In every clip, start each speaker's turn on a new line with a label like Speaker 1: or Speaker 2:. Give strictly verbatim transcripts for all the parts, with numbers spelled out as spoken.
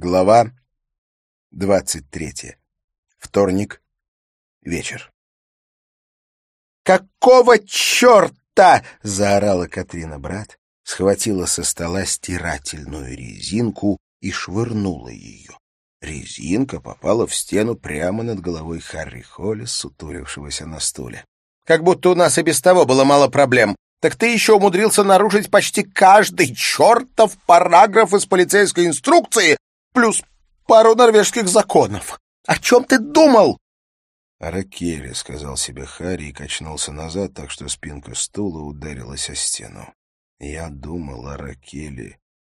Speaker 1: Глава двадцать третья. Вторник. Вечер. «Какого черта?» — заорала Катрина брат, схватила со стола стирательную резинку и швырнула ее. Резинка попала в стену прямо над головой Харри Холли, сутулившегося на стуле. «Как будто у нас и без того было мало проблем. Так ты еще умудрился нарушить почти каждый чертов параграф из полицейской инструкции, плюс пару норвежских законов. О чем ты думал?»
Speaker 2: «О Ракеле», — сказал себе Харри и качнулся назад, так что спинка стула ударилась о стену. «Я думал о Ракеле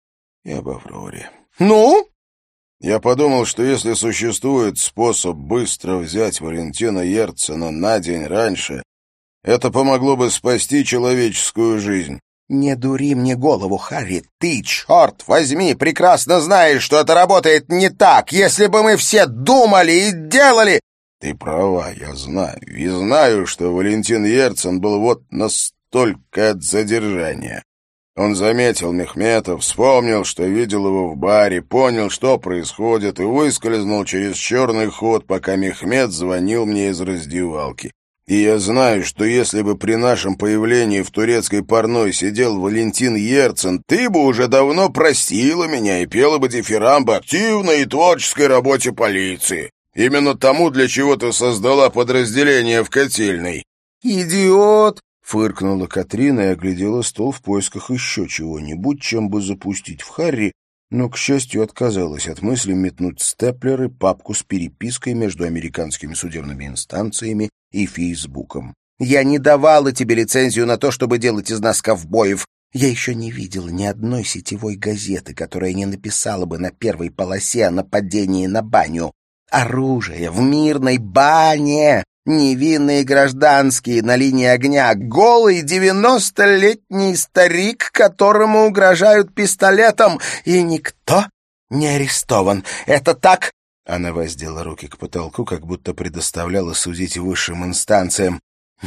Speaker 2: и об Авроре».
Speaker 1: «Ну?»
Speaker 2: «Я подумал, что если существует способ быстро взять Валентина Ерцена на день раньше, это помогло бы спасти человеческую жизнь».
Speaker 1: «Не дури мне голову, Харри. Ты, черт возьми, прекрасно знаешь, что это работает не так. Если бы мы все думали и делали...»
Speaker 2: «Ты права, я знаю. И знаю, что Валентин Ерцен был вот настолько от задержания. Он заметил Мехметов, вспомнил, что видел его в баре, понял, что происходит, и выскользнул через черный ход, пока Мехмет звонил мне из раздевалки. И я знаю, что если бы при нашем появлении в турецкой парной сидел Валентин Ерцен, ты бы уже давно простила меня и пела бы дифирамбы активной и творческой работе полиции. Именно тому, для чего ты создала подразделение в котельной».
Speaker 1: «Идиот!»
Speaker 2: — фыркнула Катрина и оглядела стол в поисках еще чего-нибудь, чем бы запустить в Харри, но, к счастью, отказалась от мысли метнуть степлер и папку с перепиской между американскими судебными инстанциями и Фейсбуком.
Speaker 1: «Я не давала тебе лицензию на то, чтобы делать из нас ковбоев. Я еще не видела ни одной сетевой газеты, которая не написала бы на первой полосе о нападении на баню. Оружие в мирной бане, невинные гражданские на линии огня, голый девяностолетний старик, которому угрожают пистолетом, и никто не арестован. Это так?»
Speaker 2: Она воздела руки к потолку, как будто предоставляла судить высшим инстанциям.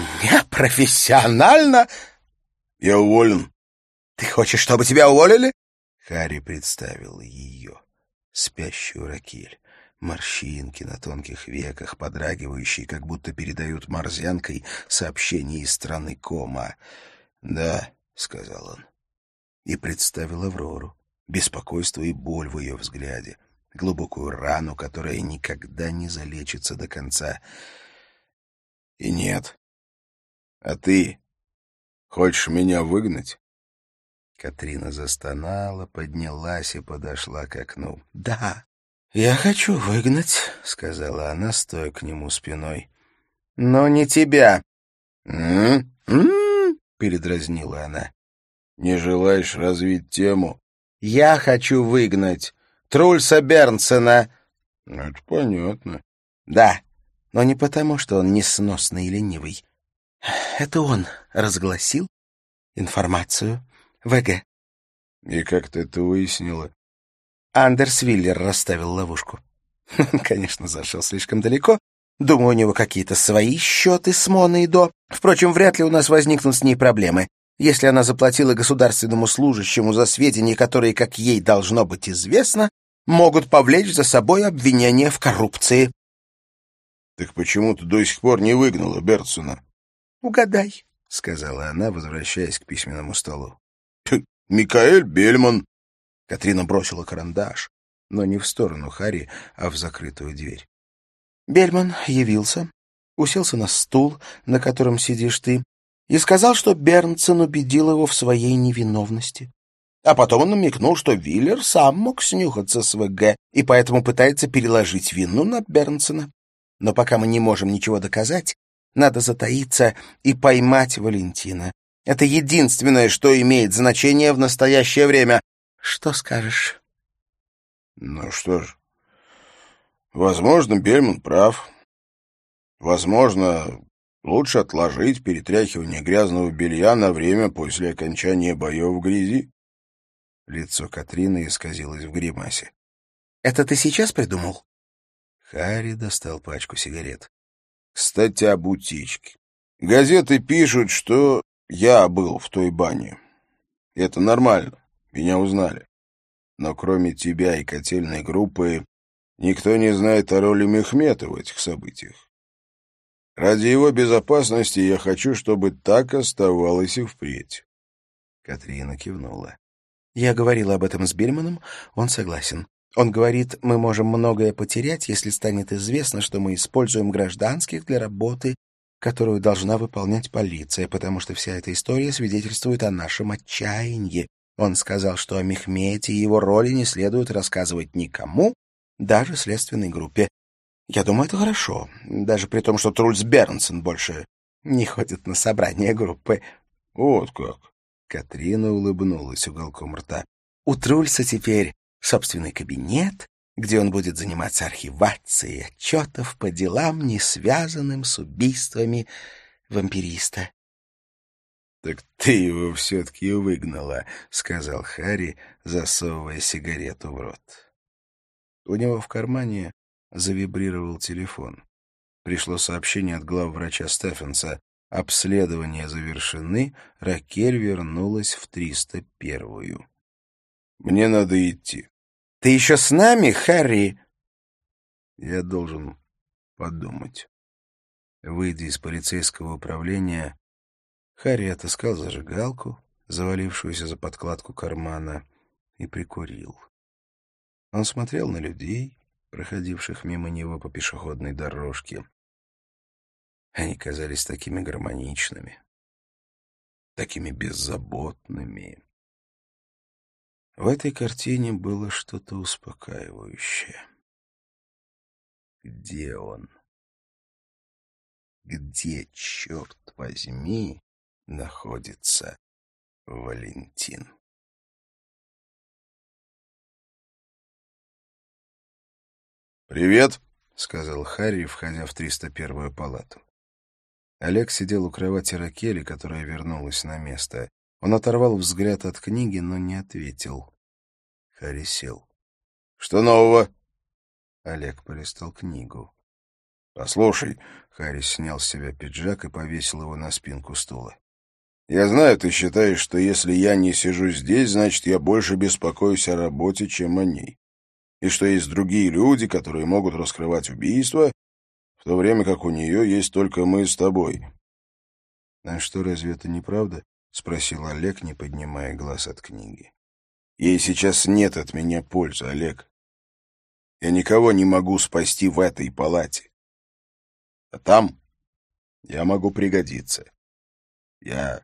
Speaker 1: «Непрофессионально?»
Speaker 2: «Я уволен».
Speaker 1: «Ты хочешь, чтобы тебя уволили?»
Speaker 2: Харри представил ее, спящую Ракель. Морщинки на тонких веках, подрагивающие, как будто передают морзянкой сообщение из страны кома. «Да», — сказал он, и представил Аврору, беспокойство и боль в ее взгляде, глубокую рану, которая никогда не залечится до конца. «И нет. А ты хочешь меня выгнать?» Катрина застонала, поднялась и подошла к окну.
Speaker 1: «Да, я хочу выгнать»,
Speaker 2: — сказала она, стоя к нему спиной.
Speaker 1: «Но не тебя».
Speaker 2: «М-м-м», передразнила она. «Не желаешь развить тему?»
Speaker 1: «Я хочу выгнать Трульса Бернсена».
Speaker 2: «Это понятно».
Speaker 1: «Да, но не потому, что он несносный и ленивый. Это он разгласил информацию в ВГ».
Speaker 2: «И как ты это выяснила?»
Speaker 1: Андерс Виллер расставил ловушку. Он, конечно, зашел слишком далеко. Думаю, у него какие-то свои счеты с Моной До. Впрочем, вряд ли у нас возникнут с ней проблемы. Если она заплатила государственному служащему за сведения, которые, как ей должно быть известно, могут повлечь за собой обвинения в коррупции.
Speaker 2: «Так почему ты до сих пор не выгнала Бернсена?»
Speaker 1: «Угадай», — сказала она, возвращаясь к письменному столу.
Speaker 2: «Микаэль Бельман».
Speaker 1: Катрина бросила карандаш, но не в сторону Харри, а в закрытую дверь. Бельман явился, уселся на стул, на котором сидишь ты, и сказал, что Бернсен убедил его в своей невиновности. А потом он намекнул, что Виллер сам мог снюхаться с ВГ и поэтому пытается переложить вину на Бернсена. Но пока мы не можем ничего доказать, надо затаиться и поймать Валентина. Это единственное, что имеет значение в настоящее время. Что скажешь?»
Speaker 2: «Ну что ж, возможно, Бельман прав. Возможно, лучше отложить перетряхивание грязного белья на время после окончания боев в грязи». Лицо Катрины исказилось в гримасе.
Speaker 1: «Это ты сейчас придумал?»
Speaker 2: Харри достал пачку сигарет. «Кстати, об утечке. Газеты пишут, что я был в той бане. Это нормально. Меня узнали. но кроме тебя и котельной группы никто не знает о роли Мехмета в этих событиях. Ради его безопасности я хочу, чтобы так оставалось и впредь».
Speaker 1: Катрина кивнула. «Я говорила об этом с Бельманом, он согласен. Он говорит, мы можем многое потерять, если станет известно, что мы используем гражданских для работы, которую должна выполнять полиция, потому что вся эта история свидетельствует о нашем отчаянии. Он сказал, что о Мехмете и его роли не следует рассказывать никому, даже следственной группе. Я думаю, это хорошо, даже при том, что Трульс Бернсон больше не ходит на собрания группы».
Speaker 2: «Вот как».
Speaker 1: Катрина улыбнулась уголком рта. «У Трульса теперь собственный кабинет, где он будет заниматься архивацией отчетов по делам, не связанным с убийствами вампириста».
Speaker 2: «Так ты его все-таки выгнала», — сказал Харри, засовывая сигарету в рот.
Speaker 1: У него в кармане завибрировал телефон. Пришло сообщение от главврача Стефенса. Обследования завершены, Ракель вернулась в триста первую.
Speaker 2: «Мне надо идти».
Speaker 1: «Ты еще с нами, Харри?»
Speaker 2: «Я должен подумать».
Speaker 1: Выйдя из полицейского управления, Харри отыскал зажигалку, завалившуюся за подкладку кармана, и прикурил. Он смотрел на людей, проходивших мимо него по пешеходной дорожке. Они казались такими гармоничными, такими беззаботными. В этой картине было что-то успокаивающее. Где он? Где, черт возьми, находится Валентин?
Speaker 2: «Привет»,
Speaker 1: — сказал Харри, входя в триста первую палату. Олег сидел у кровати Ракели, которая вернулась на место. Он оторвал взгляд от книги, но не ответил. Харри сел.
Speaker 2: «Что нового?»
Speaker 1: Олег полистал книгу.
Speaker 2: «Послушай», —
Speaker 1: Харри снял с себя пиджак и повесил его на спинку стула.
Speaker 2: «Я знаю, ты считаешь, что если я не сижу здесь, значит, я больше беспокоюсь о работе, чем о ней. И что есть другие люди, которые могут раскрывать убийства, в то время как у нее есть только мы с тобой».
Speaker 1: «А что, разве это неправда?» — спросил Олег, не поднимая глаз от книги.
Speaker 2: «Ей сейчас нет от меня пользы, Олег. Я никого не могу спасти в этой палате. А там я могу пригодиться. Я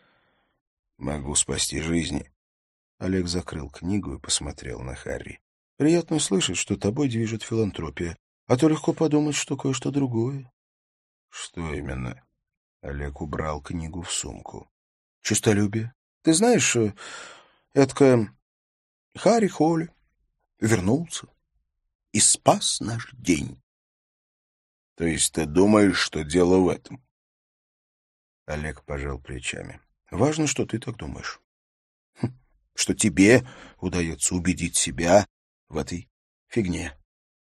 Speaker 2: могу спасти жизни».
Speaker 1: Олег закрыл книгу и посмотрел на Харри. «Приятно слышать, что тобой движет филантропия, а то легко подумать, что кое-что другое».
Speaker 2: «Что именно?»
Speaker 1: Олег убрал книгу в сумку. «Честолюбие. Ты знаешь, эдакое Харри Холли вернулся и спас наш день».
Speaker 2: «То есть ты думаешь, что дело в этом?»
Speaker 1: Олег пожал плечами. «Важно, что ты так думаешь. Хм, что тебе удается убедить себя в этой фигне».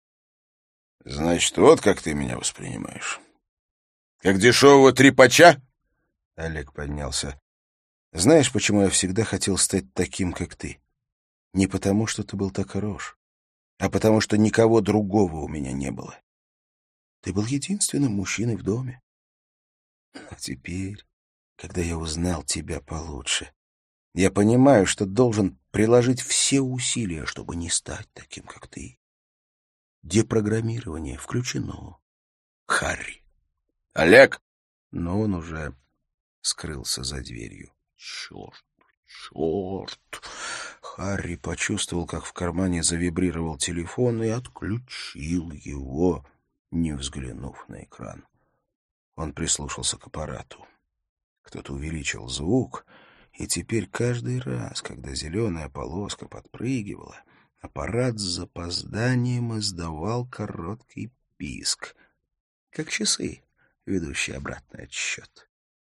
Speaker 2: «Значит, вот как ты меня воспринимаешь. Как дешевого трепача?»
Speaker 1: Олег поднялся. «Знаешь, почему я всегда хотел стать таким, как ты? Не потому, что ты был так хорош, а потому, что никого другого у меня не было. Ты был единственным мужчиной в доме. А теперь, когда я узнал тебя получше, я понимаю, что должен приложить все усилия, чтобы не стать таким, как ты. Депрограммирование включено. Харри».
Speaker 2: «Олег!»
Speaker 1: Но он уже скрылся за дверью. «Черт, черт!» Харри почувствовал, как в кармане завибрировал телефон и отключил его, не взглянув на экран. Он прислушался к аппарату. Кто-то увеличил звук, и теперь каждый раз, когда зеленая полоска подпрыгивала, аппарат с запозданием издавал короткий писк, как часы, ведущие обратный отсчет.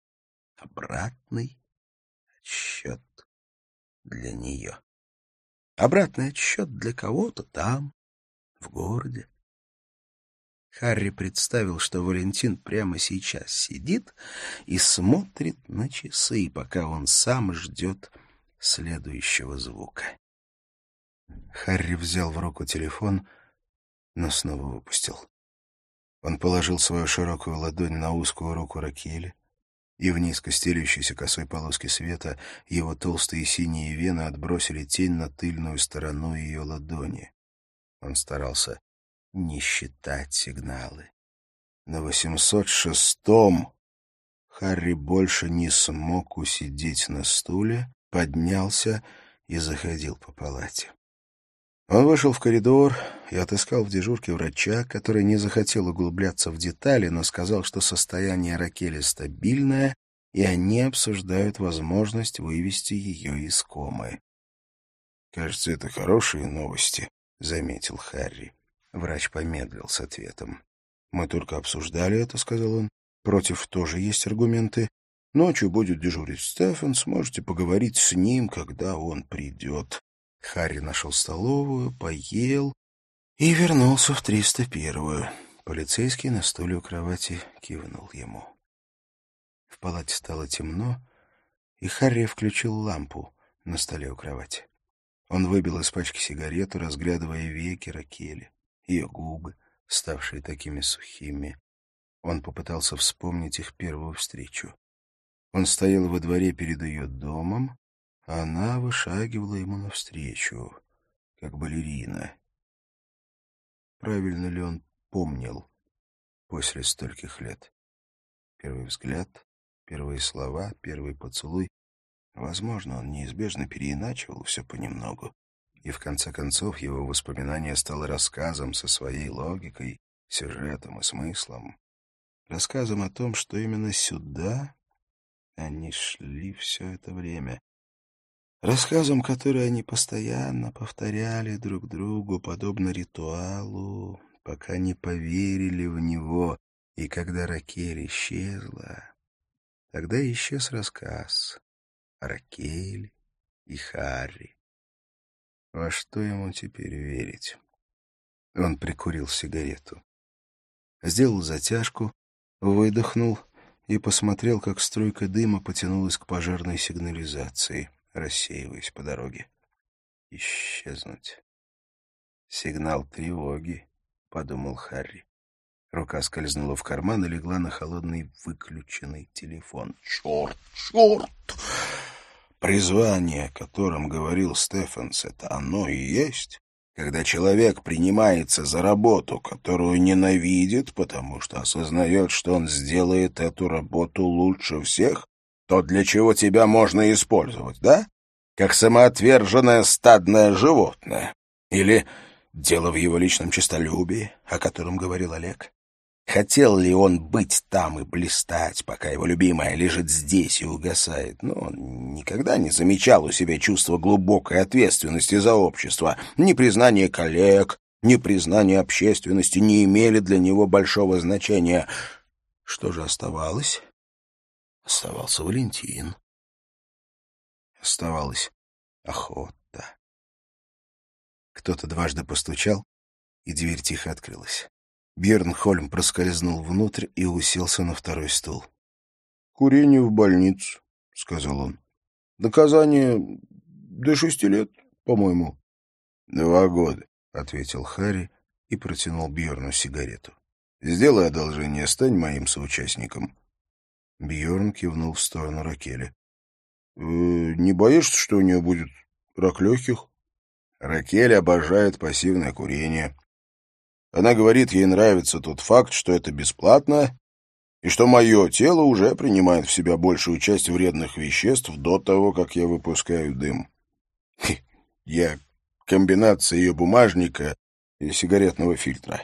Speaker 1: Обратный отсчет для нее. Обратный отсчет для кого-то там, в городе. Харри представил, что Валентин прямо сейчас сидит и смотрит на часы, пока он сам ждет следующего звука. Харри взял в руку телефон, но снова выпустил. Он положил свою широкую ладонь на узкую руку Ракели, и в низко стелющейся косой полоске света его толстые синие вены отбросили тень на тыльную сторону ее ладони. Он старался не считать сигналы. На восемьсот шестом Харри больше не смог усидеть на стуле, поднялся и заходил по палате. Он вышел в коридор и отыскал в дежурке врача, который не захотел углубляться в детали, но сказал, что состояние Ракели стабильное, и они обсуждают возможность вывести ее из комы.
Speaker 2: «Кажется, это хорошие новости», — заметил Харри.
Speaker 1: Врач помедлил с ответом. «Мы только обсуждали это», — сказал он. «Против тоже есть аргументы. Ночью будет дежурить Стефан, сможете поговорить с ним, когда он придет». Харри нашел столовую, поел и вернулся в триста первую. Полицейский на стуле у кровати кивнул ему. В палате стало темно, и Харри включил лампу на столе у кровати. Он выбил из пачки сигарету, разглядывая веки Ракели, ее губы, ставшие такими сухими. Он попытался вспомнить их первую встречу. Он стоял во дворе перед ее домом, а она вышагивала ему навстречу, как балерина. Правильно ли он помнил после стольких лет? Первый взгляд, первые слова, первый поцелуй. Возможно, он неизбежно переиначивал все понемногу, и в конце концов его воспоминание стало рассказом со своей логикой, сюжетом и смыслом. Рассказом о том, что именно сюда они шли все это время. Рассказом, который они постоянно повторяли друг другу, подобно ритуалу, пока не поверили в него. И когда Ракель исчезла, тогда исчез рассказ о Ракель и Харри. Во что ему теперь верить? Он прикурил сигарету. Сделал затяжку, выдохнул и посмотрел, как струйка дыма потянулась к пожарной сигнализации, рассеиваясь по дороге. Исчезнуть. Сигнал тревоги, — подумал Харри. Рука скользнула в карман и легла на холодный выключенный телефон. Черт, черт! Призвание, о котором говорил Стефанс, это оно и есть. Когда человек принимается за работу, которую ненавидит, потому что осознает, что он сделает эту работу лучше всех, то для чего тебя можно использовать, да? Как самоотверженное стадное животное. Или дело в его личном честолюбии, о котором говорил Олег. Хотел ли он быть там и блистать, пока его любимая лежит здесь и угасает? Но он никогда не замечал у себя чувства глубокой ответственности за общество. Ни признание коллег, ни признание общественности не имели для него большого значения. Что же оставалось? Оставался Валентин. Оставалась охота. Кто-то дважды постучал, и дверь тихо открылась. Бьерн Хольм проскользнул внутрь и уселся на второй стул. — Курение в больницу, — сказал он. — Наказание до шести лет, по-моему. — Два года, — ответил Харри и протянул Бьерну сигарету. — Сделай одолжение, стань моим соучастником. Бьерн кивнул в сторону Ракели. — Не боишься, что у нее будет рак легких? Ракель обожает пассивное курение. Она говорит, ей нравится тот факт, что это бесплатно, и что мое тело уже принимает в себя большую часть вредных веществ до того, как я выпускаю дым. Я комбинация ее бумажника и сигаретного фильтра.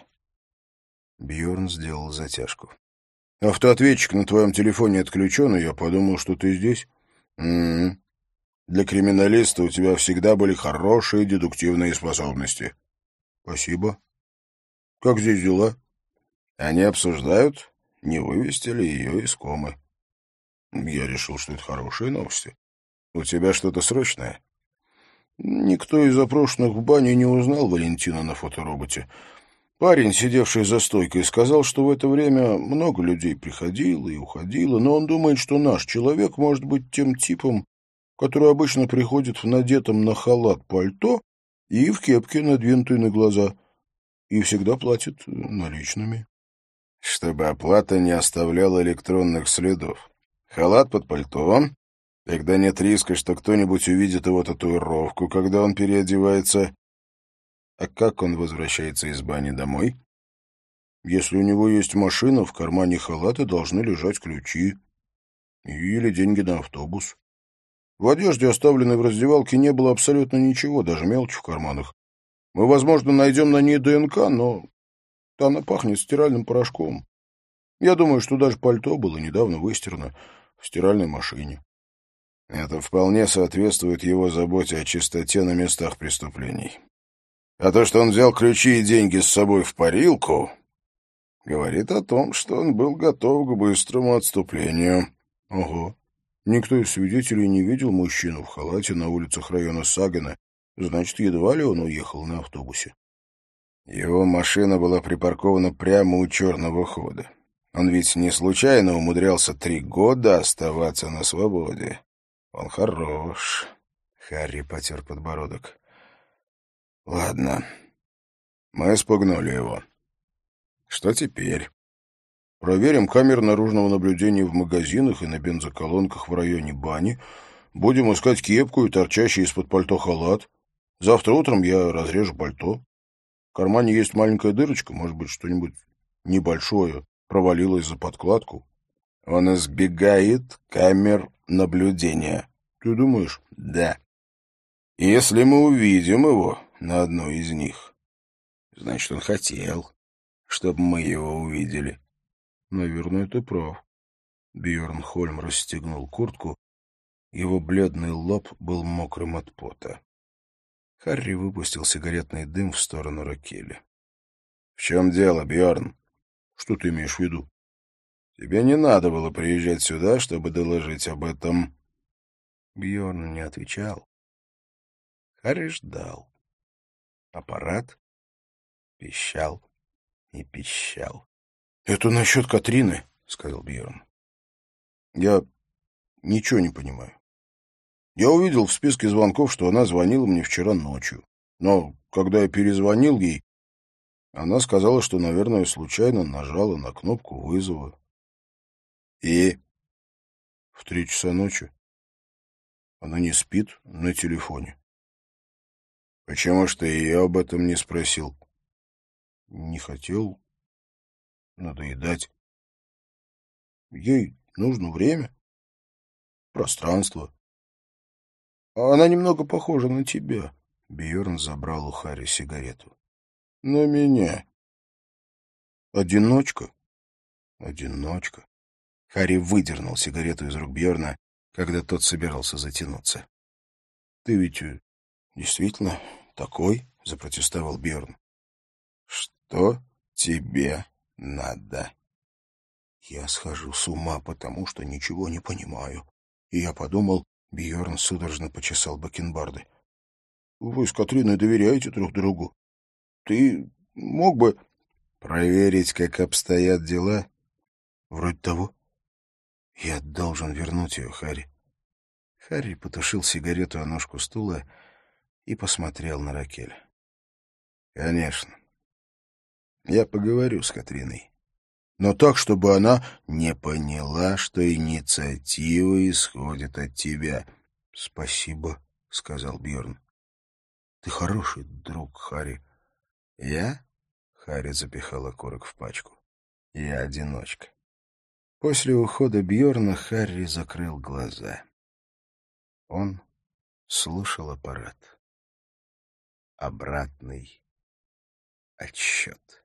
Speaker 1: Бьерн сделал затяжку. Автоответчик на твоем телефоне отключен, и я подумал, что ты здесь. М-м. Для криминалиста у тебя всегда были хорошие дедуктивные способности. Спасибо. Как здесь дела? Они обсуждают, не вывести ли ее из комы. Я решил, что это хорошие новости. У тебя что-то срочное? Никто из запрошенных в бане не узнал Валентина на фотороботе. Парень, сидевший за стойкой, сказал, что в это время много людей приходило и уходило, но он думает, что наш человек может быть тем типом, который обычно приходит в надетом на халат пальто
Speaker 2: И в кепке, надвинутой на глаза. И всегда платит наличными. Чтобы оплата не оставляла электронных следов. Халат под пальто. Тогда нет риска, что кто-нибудь увидит его татуировку, когда он переодевается. А как он возвращается из бани домой? Если у него есть машина, в кармане халата должны лежать ключи. Или деньги на автобус. В одежде, оставленной в раздевалке, не было абсолютно ничего, даже мелочи в карманах. Мы, возможно, найдем на ней ДНК, но она пахнет стиральным порошком. Я думаю, что даже пальто было недавно выстирано в стиральной машине. Это вполне соответствует его заботе о чистоте на местах преступлений. А то, что он взял ключи и деньги с собой в парилку, говорит о том, что он был готов к быстрому отступлению. Ого. Никто из свидетелей не видел мужчину в халате на улицах района Сагана. Значит, едва ли он уехал на автобусе. Его машина была припаркована прямо у черного хода. Он ведь не случайно умудрялся три года оставаться на свободе. Он хорош. Харри потер подбородок. Ладно. Мы спугнули его. Что теперь? Проверим камеры наружного наблюдения в магазинах и на бензоколонках в районе бани. Будем искать кепку и торчащий из-под пальто халат. Завтра утром я разрежу пальто. В кармане есть маленькая дырочка, может быть, что-нибудь небольшое провалилось за подкладку. Он избегает камер наблюдения. Ты думаешь? Да. Если мы увидим его на одной из них, значит, он хотел, чтобы мы его увидели. Наверное, ты прав. Бьорн Хольм расстегнул куртку. Его бледный лоб был мокрым от пота. Харри выпустил сигаретный дым в сторону Ракели. — В чем дело, Бьорн? — Что ты имеешь в виду? — Тебе не надо было приезжать сюда, чтобы доложить об этом. Бьорн не отвечал. Харри ждал. Аппарат пищал и пищал. — Это насчет Катрины, — сказал Бьорн. — Я ничего не понимаю. Я увидел в списке звонков, что она звонила мне вчера ночью. Но когда я перезвонил ей, она сказала, что, наверное, случайно нажала на кнопку вызова. И в три часа ночи она не спит на телефоне. Почему ж ты ее об этом не спросил? Не хотел надоедать. Ей нужно время, пространство. Она немного похожа на тебя. Бьорн забрал у Харри сигарету. На меня. Одиночка? Одиночка. Харри выдернул сигарету из рук Бьорна, когда тот собирался затянуться. — Ты ведь действительно такой? — запротестовал Бьорн. — Что тебе надо? — Я схожу с ума, потому что ничего не понимаю. И я подумал... Бьорн судорожно почесал бакенбарды. — Вы с Катриной доверяете друг другу. Ты мог бы... — Проверить, как обстоят дела? — Вроде того. — Я должен вернуть ее, Харри. Харри потушил сигарету о ножку стула и посмотрел на Ракель. — Конечно. Я поговорю с Катриной. Но так, чтобы она не поняла, что инициатива исходит от тебя. — Спасибо, — сказал Бьорн. — Ты хороший друг, Харри. — Я? — Харри запихал окурок в пачку. — Я одиночка. После ухода Бьорна Харри закрыл глаза. Он слушал аппарат. Обратный отсчет.